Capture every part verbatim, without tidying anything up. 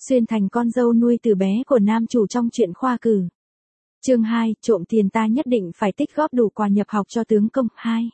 Xuyên thành con dâu nuôi từ bé của nam chủ trong truyện khoa cử. Chương hai, trộm tiền ta nhất định phải tích góp đủ quà nhập học cho tướng công. hai.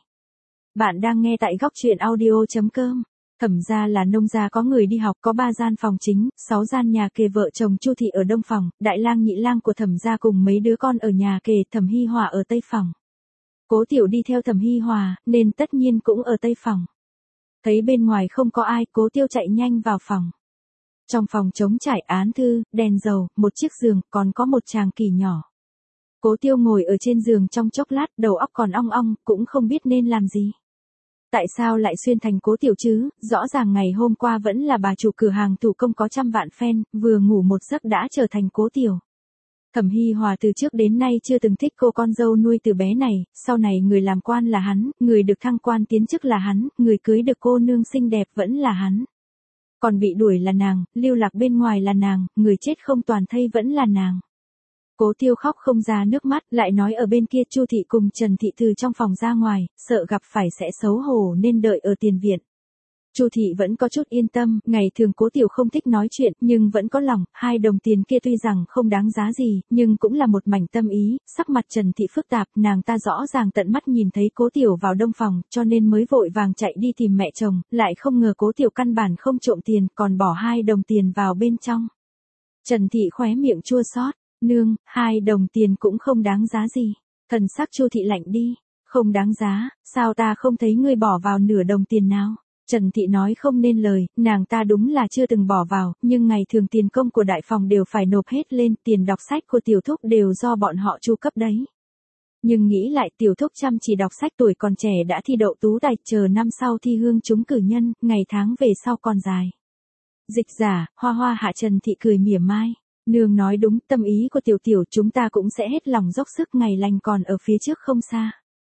Bạn đang nghe tại góc truyện audio chấm com. Thẩm gia là nông gia có người đi học, có ba gian phòng chính, sáu gian nhà kề, vợ chồng Chu thị ở đông phòng, đại lang nhị lang của Thẩm gia cùng mấy đứa con ở nhà kề, Thẩm Hi Hòa ở tây phòng. Cố Tiểu đi theo Thẩm Hi Hòa, nên tất nhiên cũng ở tây phòng. Thấy bên ngoài không có ai, Cố Tiêu chạy nhanh vào phòng. Trong phòng trống trải, án thư, đèn dầu, một chiếc giường, còn có một chàng kỳ nhỏ. Cố Tiêu ngồi ở trên giường trong chốc lát, đầu óc còn ong ong, cũng không biết nên làm gì. Tại sao lại xuyên thành Cố Tiểu chứ, rõ ràng ngày hôm qua vẫn là bà chủ cửa hàng thủ công có trăm vạn fan, vừa ngủ một giấc đã trở thành Cố Tiểu. Thẩm Hi Hòa từ trước đến nay chưa từng thích cô con dâu nuôi từ bé này, sau này người làm quan là hắn, người được thăng quan tiến chức là hắn, người cưới được cô nương xinh đẹp vẫn là hắn. Còn bị đuổi là nàng, lưu lạc bên ngoài là nàng, người chết không toàn thây vẫn là nàng. Cố Tiêu khóc không ra nước mắt, lại nói ở bên kia Chu thị cùng Trần thị từ trong phòng ra ngoài, sợ gặp phải sẽ xấu hổ nên đợi ở tiền viện. Chu thị vẫn có chút yên tâm, ngày thường Cố Tiểu không thích nói chuyện, nhưng vẫn có lòng, hai đồng tiền kia tuy rằng không đáng giá gì, nhưng cũng là một mảnh tâm ý, sắc mặt Trần thị phức tạp, nàng ta rõ ràng tận mắt nhìn thấy Cố Tiểu vào đông phòng, cho nên mới vội vàng chạy đi tìm mẹ chồng, lại không ngờ Cố Tiểu căn bản không trộm tiền, còn bỏ hai đồng tiền vào bên trong. Trần thị khóe miệng chua xót, nương, hai đồng tiền cũng không đáng giá gì. Thần sắc Chu thị lạnh đi, không đáng giá, sao ta không thấy ngươi bỏ vào nửa đồng tiền nào? Trần thị nói không nên lời, nàng ta đúng là chưa từng bỏ vào, nhưng ngày thường tiền công của đại phòng đều phải nộp hết lên, tiền đọc sách của tiểu thúc đều do bọn họ chu cấp đấy. Nhưng nghĩ lại tiểu thúc chăm chỉ đọc sách, tuổi còn trẻ đã thi đậu tú tài, chờ năm sau thi hương trúng cử nhân, ngày tháng về sau còn dài. Dịch giả, Hoa Hoa hạ Trần thị cười mỉa mai. Nương nói đúng, tâm ý của tiểu tiểu chúng ta cũng sẽ hết lòng dốc sức, ngày lành còn ở phía trước không xa.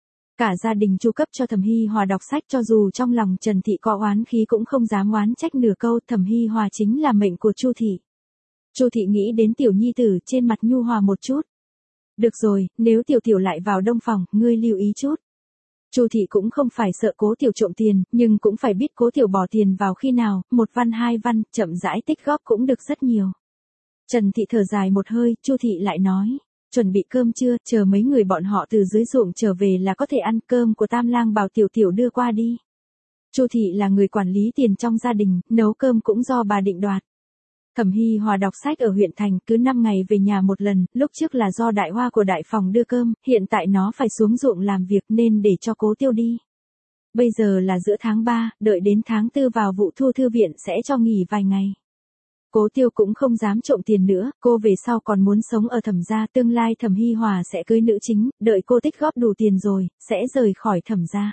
Cả gia đình chu cấp cho Thẩm Hi Hòa đọc sách, cho dù trong lòng Trần thị có oán khí cũng không dám oán trách nửa câu, Thẩm Hi Hòa chính là mệnh của Chu thị. Chu thị nghĩ đến tiểu nhi tử, trên mặt nhu hòa một chút. Được rồi, nếu tiểu tiểu lại vào đông phòng, ngươi lưu ý chút. Chu thị cũng không phải sợ Cố Tiểu trộm tiền, nhưng cũng phải biết Cố Tiểu bỏ tiền vào khi nào, một văn hai văn, chậm rãi tích góp cũng được rất nhiều. Trần thị thở dài một hơi, Chu thị lại nói, chuẩn bị cơm chưa, chờ mấy người bọn họ từ dưới ruộng trở về là có thể ăn, cơm của Tam lang bảo tiểu tiểu đưa qua đi. Chu thị là người quản lý tiền trong gia đình, nấu cơm cũng do bà định đoạt. Thẩm Hi Hòa đọc sách ở huyện thành, cứ năm ngày về nhà một lần, lúc trước là do đại hoa của đại phòng đưa cơm, hiện tại nó phải xuống ruộng làm việc nên để cho Cố Tiêu đi. Bây giờ là giữa tháng ba, đợi đến tháng tư vào vụ thu thư viện sẽ cho nghỉ vài ngày. Cố Tiêu cũng không dám trộm tiền nữa, cô về sau còn muốn sống ở Thẩm gia, tương lai Thẩm Hi Hòa sẽ cưới nữ chính, đợi cô tích góp đủ tiền rồi, sẽ rời khỏi Thẩm gia.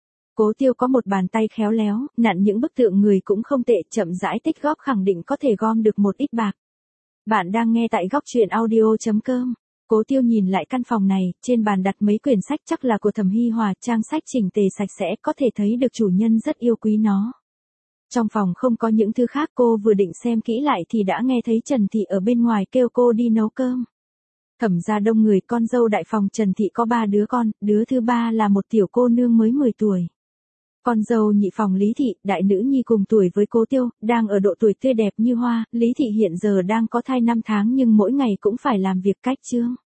Cố Tiêu có một bàn tay khéo léo, nặn những bức tượng người cũng không tệ, chậm rãi tích góp khẳng định có thể gom được một ít bạc. Bạn đang nghe tại góc truyện audio chấm com. Cố Tiêu nhìn lại căn phòng này, trên bàn đặt mấy quyển sách chắc là của Thẩm Hi Hòa, trang sách chỉnh tề sạch sẽ, có thể thấy được chủ nhân rất yêu quý nó. Trong phòng không có những thứ khác, cô vừa định xem kỹ lại thì đã nghe thấy Trần thị ở bên ngoài kêu cô đi nấu cơm. Thẩm gia đông người, con dâu đại phòng Trần thị có ba đứa con, đứa thứ ba là một tiểu cô nương mới mười tuổi. Con dâu nhị phòng Lý thị, đại nữ nhi cùng tuổi với Cố Tiêu, đang ở độ tuổi tươi đẹp như hoa. Lý thị hiện giờ đang có thai năm tháng nhưng mỗi ngày cũng phải làm việc cách chướng.